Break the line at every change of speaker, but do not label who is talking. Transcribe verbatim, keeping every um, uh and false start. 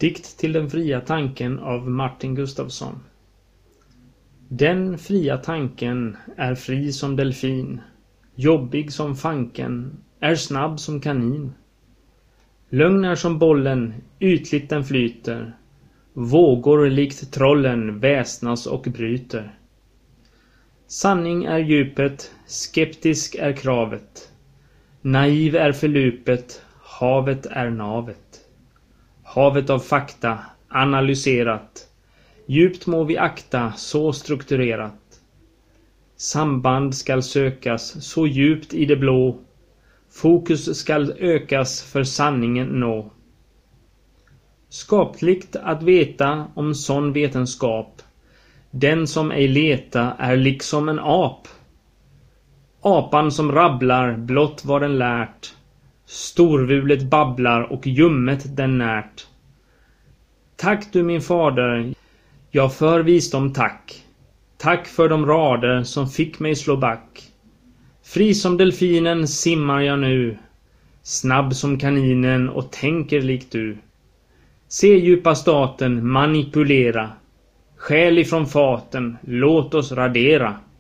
Dikt till den fria tanken av Martin Gustafsson. Den fria tanken är fri som delfin, jobbig som fanken, är snabb som kanin. Lögn är som bollen, ytligt den flyter, vågor likt trollen väsnas och bryter. Sanning är djupet, skeptisk är kravet, naiv är förlupet, havet är navet. Havet av fakta, analyserat, djupt må vi akta, så strukturerat. Samband skall sökas så djupt i det blå, fokus skall ökas för sanningen nå. Skapligt att veta om sån vetenskap, den som ej leta är liksom en ap. Apan som rabblar blott vad den lärt, storvulet babblar och ljummet den närt. Tack du min fader, jag för visdom tack. Tack för de rader som fick mig slå back. Fri som delfinen simmar jag nu, snabb som kaninen och tänker likt du. Se djupa staten manipulera, skäl ifrån faten, låt oss radera.